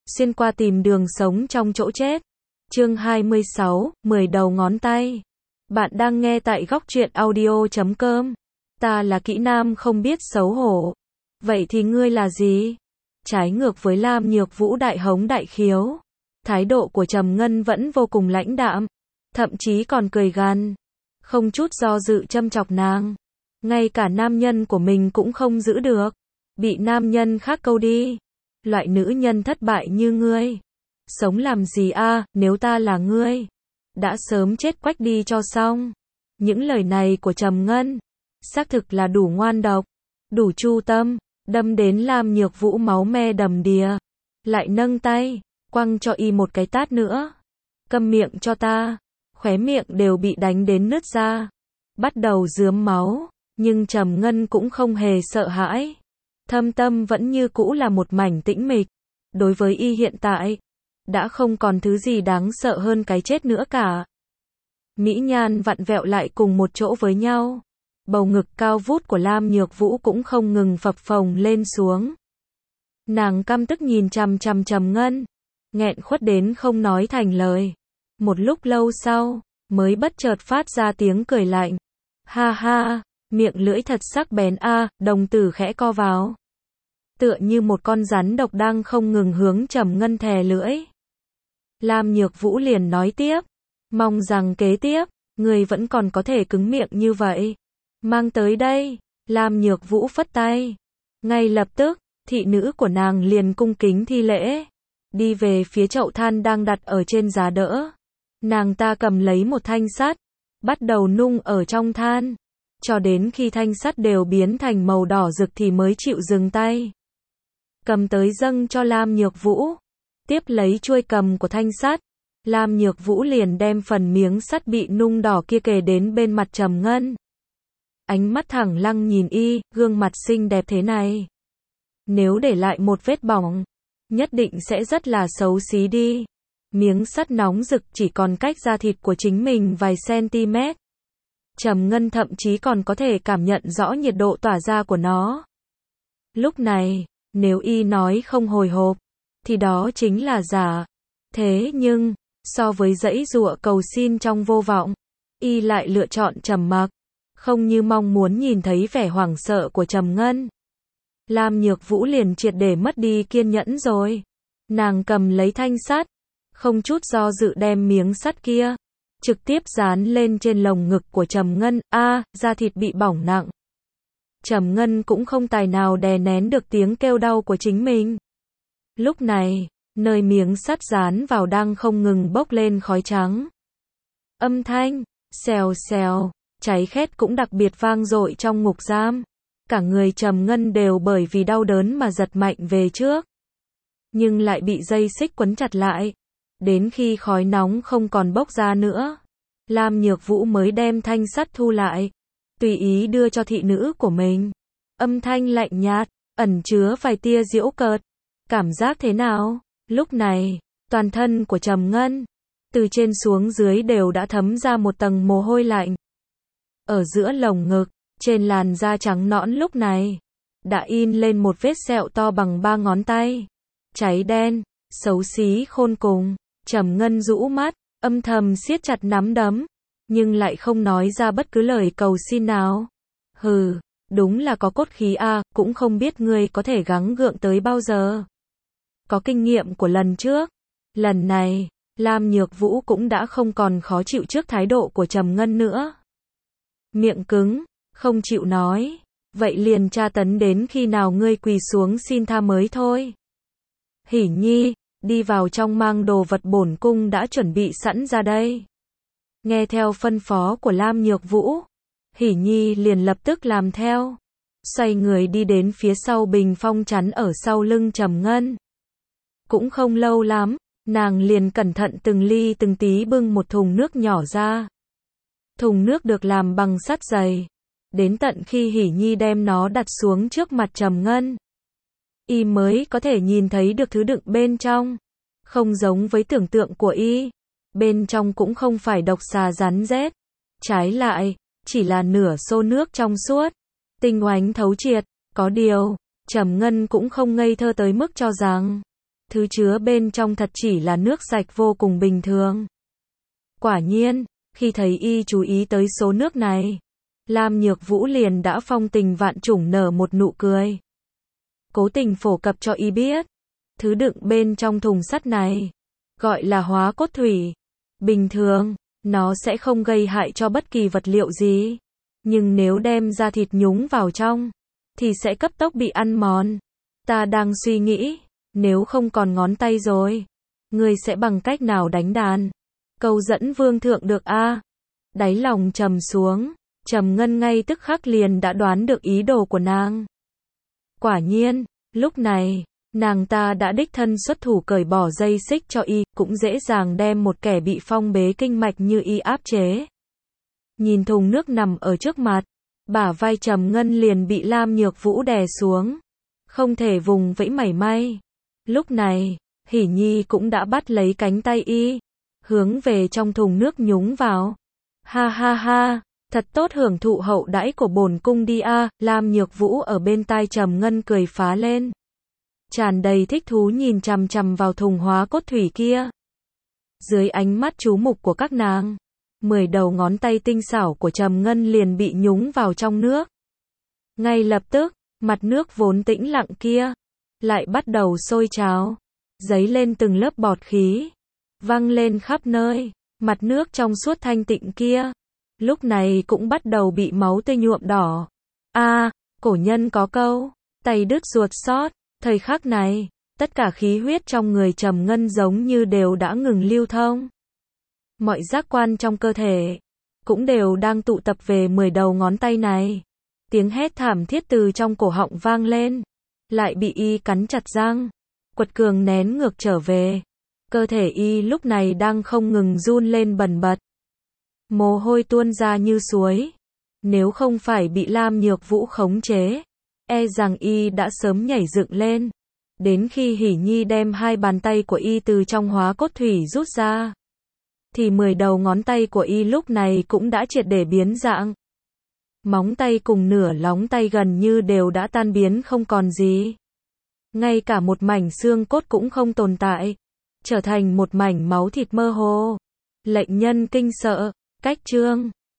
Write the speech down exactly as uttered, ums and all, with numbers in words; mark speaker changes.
Speaker 1: xuyên qua tìm đường sống trong chỗ chết. Chương hai mươi sáu, mười đầu ngón tay. Bạn đang nghe tại góc truyện audio chấm com. Ta là kỹ nam không biết xấu hổ. Vậy thì ngươi là gì? Trái ngược với Lam Nhược Vũ đại hống đại khiếu, thái độ của Trầm Ngân vẫn vô cùng lãnh đạm, thậm chí còn cười gằn, không chút do dự châm chọc nàng. Ngay cả nam nhân của mình cũng không giữ được, bị nam nhân khác câu đi. Loại nữ nhân thất bại như ngươi, sống làm gì a, nếu ta là ngươi, đã sớm chết quách đi cho xong. Những lời này của Trầm Ngân, xác thực là đủ ngoan độc, đủ chu tâm, đâm đến Lam Nhược Vũ máu me đầm đìa, lại nâng tay, quăng cho y một cái tát nữa. Câm miệng cho ta, khóe miệng đều bị đánh đến nứt ra, bắt đầu rướm máu, nhưng Trầm Ngân cũng không hề sợ hãi. Thâm tâm vẫn như cũ là một mảnh tĩnh mịch. Đối với y hiện tại, đã không còn thứ gì đáng sợ hơn cái chết nữa cả. Mỹ nhan vặn vẹo lại cùng một chỗ với nhau. Bầu ngực cao vút của Lam Nhược Vũ cũng không ngừng phập phồng lên xuống. Nàng căm tức nhìn chằm chằm Trầm Ngân, nghẹn khuất đến không nói thành lời. Một lúc lâu sau, mới bất chợt phát ra tiếng cười lạnh. Ha ha, miệng lưỡi thật sắc bén a, đồng tử khẽ co vào. Tựa như một con rắn độc đang không ngừng hướng Trầm Ngân thè lưỡi. Lam Nhược Vũ liền nói tiếp, mong rằng kế tiếp, người vẫn còn có thể cứng miệng như vậy. Mang tới đây. Lam Nhược Vũ phất tay. Ngay lập tức, thị nữ của nàng liền cung kính thi lễ, đi về phía chậu than đang đặt ở trên giá đỡ. Nàng ta cầm lấy một thanh sắt, bắt đầu nung ở trong than, cho đến khi thanh sắt đều biến thành màu đỏ rực thì mới chịu dừng tay. Cầm tới dâng cho Lam Nhược Vũ, tiếp lấy chuôi cầm của thanh sắt, Lam Nhược Vũ liền đem phần miếng sắt bị nung đỏ kia kề đến bên mặt Trầm Ngân. Ánh mắt thẳng lăng nhìn y, gương mặt xinh đẹp thế này, nếu để lại một vết bỏng, nhất định sẽ rất là xấu xí đi. Miếng sắt nóng rực chỉ còn cách da thịt của chính mình vài cm. Trầm Ngân thậm chí còn có thể cảm nhận rõ nhiệt độ tỏa ra của nó. Lúc này, nếu y nói không hồi hộp, thì đó chính là giả. Thế nhưng, so với giãy giụa cầu xin trong vô vọng, y lại lựa chọn trầm mặc, không như mong muốn nhìn thấy vẻ hoảng sợ của Trầm Ngân. Lam Nhược Vũ liền triệt để mất đi kiên nhẫn rồi. Nàng cầm lấy thanh sắt, không chút do dự đem miếng sắt kia trực tiếp dán lên trên lồng ngực của Trầm Ngân. A, da thịt bị bỏng nặng. Trầm Ngân cũng không tài nào đè nén được tiếng kêu đau của chính mình. Lúc này, nơi miếng sắt dán vào đang không ngừng bốc lên khói trắng. Âm thanh xèo xèo, cháy khét cũng đặc biệt vang dội trong ngục giam. Cả người Trầm Ngân đều bởi vì đau đớn mà giật mạnh về trước, nhưng lại bị dây xích quấn chặt lại. Đến khi khói nóng không còn bốc ra nữa, Lam Nhược Vũ mới đem thanh sắt thu lại, tùy ý đưa cho thị nữ của mình. Âm thanh lạnh nhạt, ẩn chứa vài tia giễu cợt. Cảm giác thế nào? Lúc này, toàn thân của Trầm Ngân, từ trên xuống dưới đều đã thấm ra một tầng mồ hôi lạnh. Ở giữa lồng ngực, trên làn da trắng nõn lúc này, đã in lên một vết sẹo to bằng ba ngón tay. Cháy đen, xấu xí khôn cùng. Trầm Ngân rũ mắt, âm thầm siết chặt nắm đấm, nhưng lại không nói ra bất cứ lời cầu xin nào. Hừ, đúng là có cốt khí a, cũng không biết ngươi có thể gắng gượng tới bao giờ. Có kinh nghiệm của lần trước, lần này, Lam Nhược Vũ cũng đã không còn khó chịu trước thái độ của Trầm Ngân nữa. Miệng cứng, không chịu nói, vậy liền tra tấn đến khi nào ngươi quỳ xuống xin tha mới thôi. Hỉ Nhi, đi vào trong mang đồ vật bổn cung đã chuẩn bị sẵn ra đây. Nghe theo phân phó của Lam Nhược Vũ, Hỉ Nhi liền lập tức làm theo, xoay người đi đến phía sau bình phong chắn ở sau lưng Trầm Ngân. Cũng không lâu lắm, nàng liền cẩn thận từng ly từng tí bưng một thùng nước nhỏ ra. Thùng nước được làm bằng sắt dày, đến tận khi Hỉ Nhi đem nó đặt xuống trước mặt Trầm Ngân, y mới có thể nhìn thấy được thứ đựng bên trong. Không giống với tưởng tượng của y, bên trong cũng không phải độc xà rắn rết, trái lại, chỉ là nửa xô nước trong suốt, tinh oánh thấu triệt. Có điều, Trầm Ngân cũng không ngây thơ tới mức cho rằng Thứ chứa bên trong thật chỉ là nước sạch vô cùng bình thường. Quả nhiên, khi thấy y chú ý tới số nước này, Lam Nhược Vũ liền đã phong tình vạn trùng nở một nụ cười. Cố tình phổ cập cho y biết, thứ đựng bên trong thùng sắt này, gọi là hóa cốt thủy. Bình thường, nó sẽ không gây hại cho bất kỳ vật liệu gì. Nhưng nếu đem da thịt nhúng vào trong, thì sẽ cấp tốc bị ăn mòn. Ta đang suy nghĩ, nếu không còn ngón tay rồi, ngươi sẽ bằng cách nào đánh đàn? Câu dẫn vương thượng được a? À? Đáy lòng trầm xuống, Trầm Ngân ngay tức khắc liền đã đoán được ý đồ của nàng. Quả nhiên, lúc này, nàng ta đã đích thân xuất thủ cởi bỏ dây xích cho y, cũng dễ dàng đem một kẻ bị phong bế kinh mạch như y áp chế. Nhìn thùng nước nằm ở trước mặt, bả vai Trầm Ngân liền bị Lam Nhược Vũ đè xuống, không thể vùng vẫy mảy may. Lúc này, Hỉ Nhi cũng đã bắt lấy cánh tay y, hướng về trong thùng nước nhúng vào. Ha ha ha, thật tốt hưởng thụ hậu đãi của bổn cung đi a. Lam Nhược Vũ ở bên tai Trầm Ngân cười phá lên, tràn đầy thích thú nhìn chằm chằm vào thùng hóa cốt thủy kia. Dưới ánh mắt chú mục của các nàng, mười đầu ngón tay tinh xảo của Trầm Ngân liền bị nhúng vào trong nước. Ngay lập tức, mặt nước vốn tĩnh lặng kia lại bắt đầu sôi trào, dấy lên từng lớp bọt khí, văng lên khắp nơi. Mặt nước trong suốt thanh tịnh kia, lúc này cũng bắt đầu bị máu tươi nhuộm đỏ. A, à, cổ nhân có câu, tay đứt ruột xót. Thời khắc này, tất cả khí huyết trong người Trầm Ngân giống như đều đã ngừng lưu thông. Mọi giác quan trong cơ thể cũng đều đang tụ tập về mười đầu ngón tay này. Tiếng hét thảm thiết từ trong cổ họng vang lên, lại bị y cắn chặt răng, quật cường nén ngược trở về. Cơ thể y lúc này đang không ngừng run lên bần bật. Mồ hôi tuôn ra như suối. Nếu không phải bị Lam Nhược Vũ khống chế, e rằng y đã sớm nhảy dựng lên. Đến khi Hỉ Nhi đem hai bàn tay của y từ trong hóa cốt thủy rút ra, thì mười đầu ngón tay của y lúc này cũng đã triệt để biến dạng. Móng tay cùng nửa lóng tay gần như đều đã tan biến không còn gì. Ngay cả một mảnh xương cốt cũng không tồn tại, trở thành một mảnh máu thịt mơ hồ. Lệnh nhân kinh sợ, cách chương